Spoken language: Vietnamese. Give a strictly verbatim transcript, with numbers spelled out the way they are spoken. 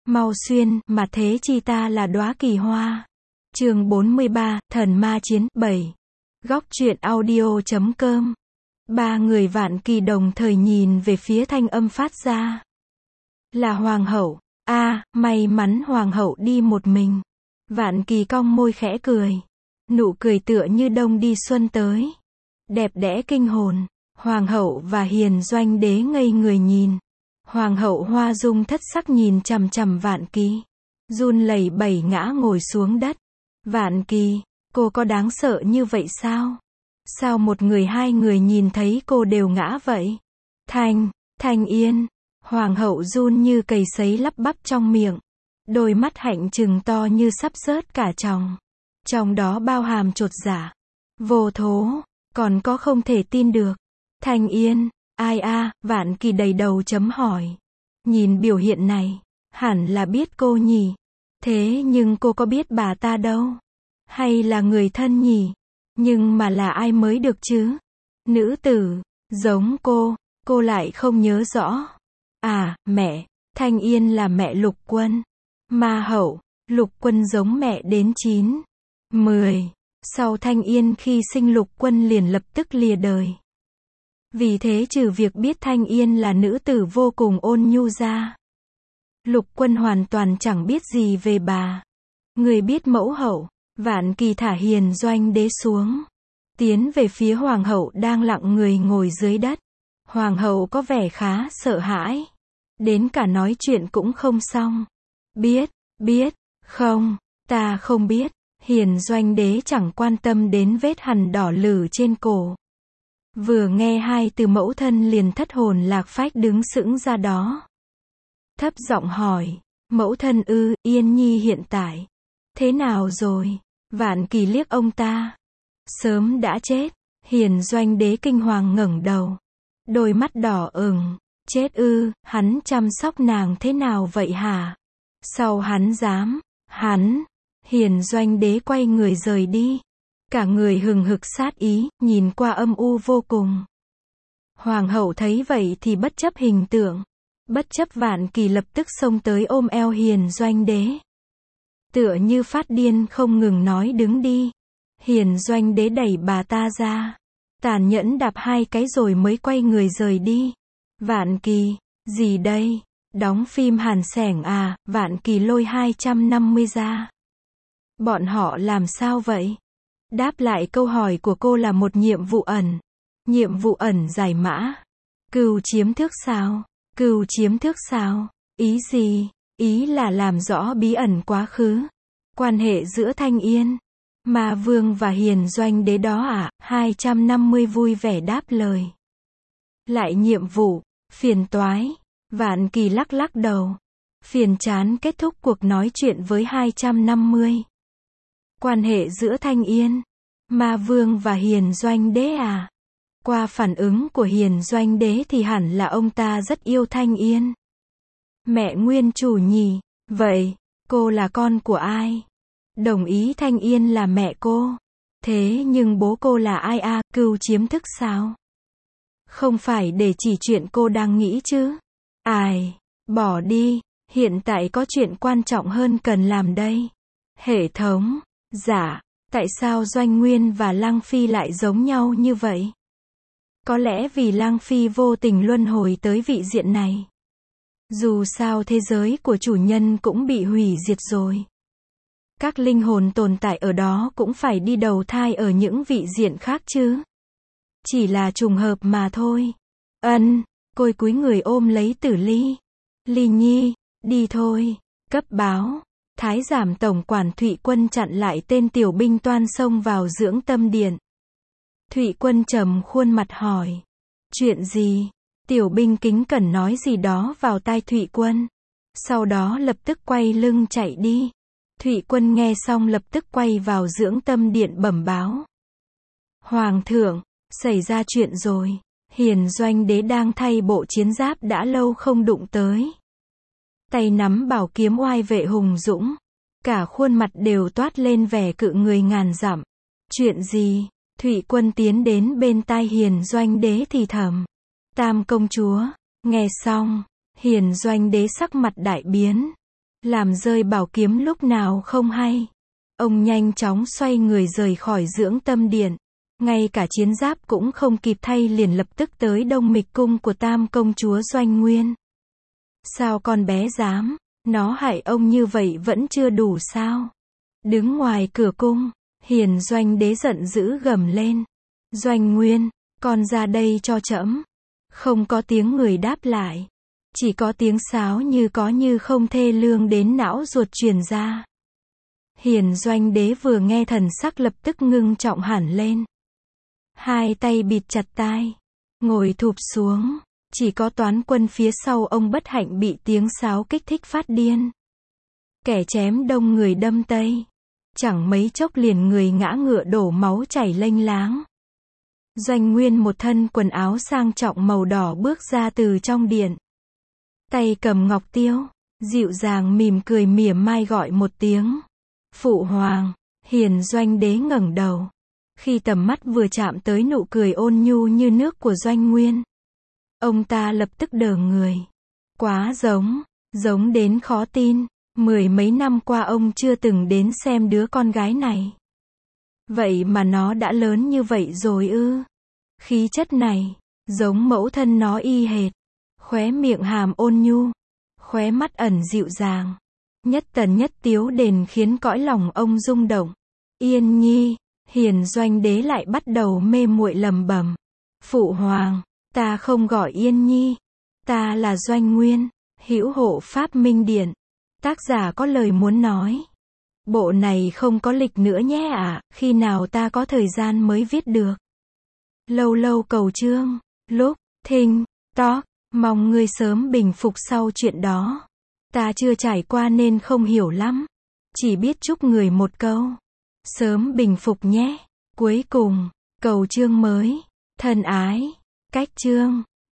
Mau xuyên, mà thế chi ta là đóa kỳ hoa. Chương bốn mươi ba, Thần Ma Chiến, bảy. Góc truyện audio chấm com. Ba người Vạn Kỳ đồng thời nhìn về phía thanh âm phát ra. Là Hoàng hậu. A, à, may mắn Hoàng hậu đi một mình. Vạn Kỳ cong môi khẽ cười. Nụ cười tựa như đông đi xuân tới. Đẹp đẽ kinh hồn. Hoàng hậu và Hiền Doanh Đế ngây người nhìn. Hoàng hậu hoa dung thất sắc nhìn chằm chằm Vạn Kỳ. Run lẩy bẩy ngã ngồi xuống đất. Vạn Kỳ, cô có đáng sợ như vậy sao? Sao một người hai người nhìn thấy cô đều ngã vậy? Thanh, Thanh Yên. Hoàng hậu run như cầy sấy lắp bắp trong miệng. Đôi mắt hạnh trừng to như sắp rớt cả tròng. Trong đó bao hàm chột dạ, vô thố, còn có không thể tin được. Thanh Yên, ai a? À, Vạn Kỳ đầy đầu chấm hỏi. Nhìn biểu hiện này, hẳn là biết cô nhỉ. Thế nhưng cô có biết bà ta đâu? Hay là người thân nhỉ? Nhưng mà là ai mới được chứ? Nữ tử, giống cô, cô lại không nhớ rõ. À, mẹ, Thanh Yên là mẹ Lục Quân. Ma hậu, Lục Quân giống mẹ đến chín, mười. Sau Thanh Yên khi sinh Lục Quân liền lập tức lìa đời. Vì thế trừ việc biết Thanh Yên là nữ tử vô cùng ôn nhu ra, Lục Quân hoàn toàn chẳng biết gì về bà. Người biết mẫu hậu. Vạn Kỳ thả Hiền Doanh Đế xuống, tiến về phía Hoàng hậu đang lặng người ngồi dưới đất. Hoàng hậu có vẻ khá sợ hãi. Đến cả nói chuyện cũng không xong. Biết, biết, không, ta không biết. Hiền Doanh Đế chẳng quan tâm đến vết hằn đỏ lử trên cổ. Vừa nghe hai từ mẫu thân liền thất hồn lạc phách đứng sững ra đó. Thấp giọng hỏi, mẫu thân ư, Yên Nhi hiện tại thế nào rồi? Vạn Kỳ liếc ông ta. Sớm đã chết. Hiền Doanh Đế kinh hoàng ngẩng đầu. Đôi mắt đỏ ửng. Chết ư, hắn chăm sóc nàng thế nào vậy hả? Sao hắn dám? Hắn. Hiền Doanh Đế quay người rời đi. Cả người hừng hực sát ý, nhìn qua âm u vô cùng. Hoàng hậu thấy vậy thì bất chấp hình tượng, bất chấp Vạn Kỳ lập tức xông tới ôm eo Hiền Doanh Đế. Tựa như phát điên không ngừng nói đứng đi. Hiền Doanh Đế đẩy bà ta ra. Tàn nhẫn đạp hai cái rồi mới quay người rời đi. Vạn Kỳ, gì đây? Đóng phim hàn xẻng à? Vạn Kỳ lôi hai trăm năm mươi ra. Bọn họ làm sao vậy? Đáp lại câu hỏi của cô là một nhiệm vụ ẩn. Nhiệm vụ ẩn giải mã. Cừu chiếm thước sao? Cừu chiếm thước sao? Ý gì? Ý là làm rõ bí ẩn quá khứ. Quan hệ giữa Thanh Yên, Ma Vương và Hiền Doanh Đế đó à? hai trăm năm mươi vui vẻ đáp lời. Lại nhiệm vụ, phiền toái. Vạn Kỳ lắc lắc đầu. Phiền chán kết thúc cuộc nói chuyện với hai trăm năm mươi. Quan hệ giữa Thanh Yên, Ma Vương và Hiền Doanh Đế à? Qua phản ứng của Hiền Doanh Đế thì hẳn là ông ta rất yêu Thanh Yên. Mẹ nguyên chủ nhỉ? Vậy, cô là con của ai? Đồng ý Thanh Yên là mẹ cô. Thế nhưng bố cô là ai à? Cừu chiếm thức sao? Không phải để chỉ chuyện cô đang nghĩ chứ? Ai? Bỏ đi. Hiện tại có chuyện quan trọng hơn cần làm đây. Hệ thống. Dạ. Tại sao Doanh Nguyên và Lăng Phi lại giống nhau như vậy? Có lẽ vì Lăng Phi vô tình luân hồi tới vị diện này. Dù sao thế giới của chủ nhân cũng bị hủy diệt rồi. Các linh hồn tồn tại ở đó cũng phải đi đầu thai ở những vị diện khác chứ. Chỉ là trùng hợp mà thôi. Ân, côi cúi người ôm lấy Tử Ly. Ly Nhi, đi thôi. Cấp báo. Thái giám tổng quản Thụy Quân chặn lại tên tiểu binh toan xông vào dưỡng tâm điện. Thụy Quân trầm khuôn mặt hỏi. Chuyện gì? Tiểu binh kính cẩn nói gì đó vào tai Thụy Quân. Sau đó lập tức quay lưng chạy đi. Thụy Quân nghe xong lập tức quay vào dưỡng tâm điện bẩm báo. Hoàng thượng, xảy ra chuyện rồi. Hiền Doanh Đế đang thay bộ chiến giáp đã lâu không đụng tới. Tay nắm bảo kiếm oai vệ hùng dũng. Cả khuôn mặt đều toát lên vẻ cự người ngàn dặm. Chuyện gì? Thụy Quân tiến đến bên tai Hiền Doanh Đế thì thầm. Tam công chúa. Nghe xong, Hiền Doanh Đế sắc mặt đại biến. làm rơi bảo kiếm lúc nào không hay. Ông nhanh chóng xoay người rời khỏi dưỡng tâm điện. Ngay cả chiến giáp cũng không kịp thay liền lập tức tới Đông Mịch cung của Tam công chúa Doanh Nguyên. Sao con bé dám, nó hại ông như vậy vẫn chưa đủ sao? Đứng ngoài cửa cung, Hiền Doanh đế giận dữ gầm lên. Doanh Nguyên, con ra đây cho trẫm. Không có tiếng người đáp lại. Chỉ có tiếng sáo như có như không thê lương đến não ruột truyền ra. Hiền Doanh đế vừa nghe thần sắc lập tức ngưng trọng hẳn lên. Hai tay bịt chặt tai, ngồi thụp xuống. Chỉ có Toán Quân phía sau ông bất hạnh bị tiếng sáo kích thích phát điên. Kẻ chém đông người đâm tây. Chẳng mấy chốc liền người ngã ngựa đổ máu chảy lênh láng. Doanh Nguyên một thân quần áo sang trọng màu đỏ bước ra từ trong điện. Tay cầm ngọc tiêu, dịu dàng mỉm cười mỉa mai gọi một tiếng. Phụ hoàng. Hiền Doanh đế ngẩng đầu. Khi tầm mắt vừa chạm tới nụ cười ôn nhu như nước của Doanh Nguyên, ông ta lập tức đờ người. Quá giống, giống đến khó tin. Mười mấy năm qua ông chưa từng đến xem đứa con gái này. Vậy mà nó đã lớn như vậy rồi ư? Khí chất này, giống mẫu thân nó y hệt. Khóe miệng hàm ôn nhu, khóe mắt ẩn dịu dàng. Nhất tần nhất tiếu đền khiến cõi lòng ông rung động. Yên Nhi. Hiền Doanh đế lại bắt đầu mê muội lẩm bẩm. Phụ hoàng, ta không gọi Yên Nhi. Ta là Doanh Nguyên, hữu hộ Pháp Minh Điện. Tác giả có lời muốn nói. Bộ này không có lịch nữa nhé ạ, à, khi nào ta có thời gian mới viết được. Lâu lâu cầu chương, lúc, thinh, talk, mong ngươi sớm bình phục sau chuyện đó. Ta chưa trải qua nên không hiểu lắm. Chỉ biết chúc người một câu. Sớm bình phục nhé. Cuối cùng, cầu chương mới. Thân ái. Cách chương.